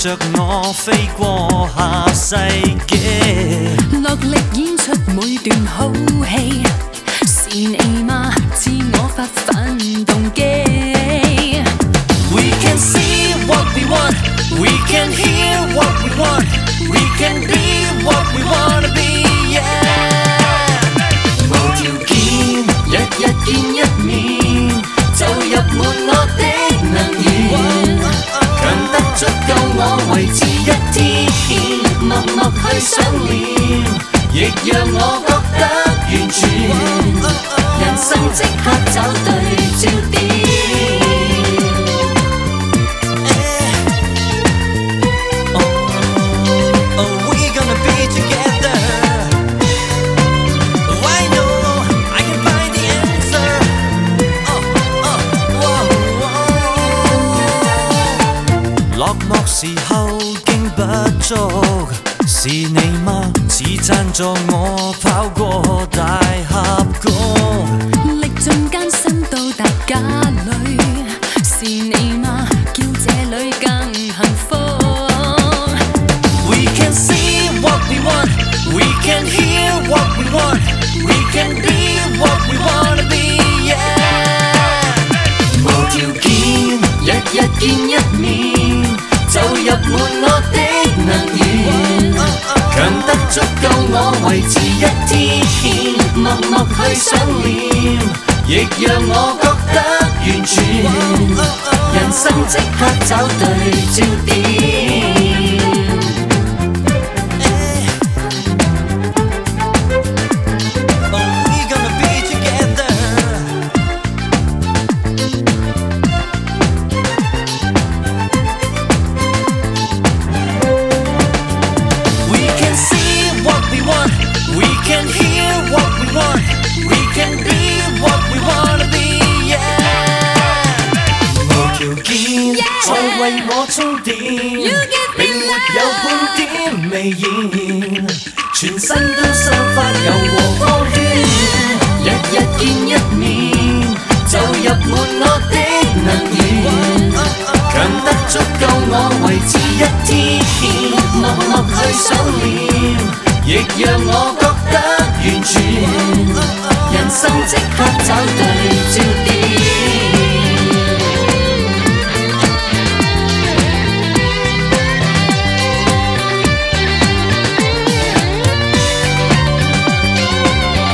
着我飛過下世紀， 落力演出每段好戲，是你嗎？自我發奮動機。 We can see what we want, we can hear what we want, we can be what we wanna be, yeah. 無條件，日日見一面，就入滿我的能源，強得足夠我維持一天，默默去想念，亦讓我覺得完全，人生即刻找對焦點。落寞時候經不足，是你嗎？似贊助我跑過大峽谷， 歷盡艱辛到達家裏，是你嗎？叫這裏更幸福。 We can see what we want, we can hear what we want, we can be what we wanna be, yeah. 無條件，日日見一面，就入滿我的能源，強得足夠我維持一天，默默去想念，亦讓我覺得完全，人生即刻找對焦點。We can hear what we want, we can be what we wanna be, yeah. 無條件再為我充電，並沒有半點微言，全身都散發柔和光圈，日日見一面，就入滿我的能源，強得足夠我維持一天，默默去想念，亦讓我覺得完全，人生即刻找對焦點。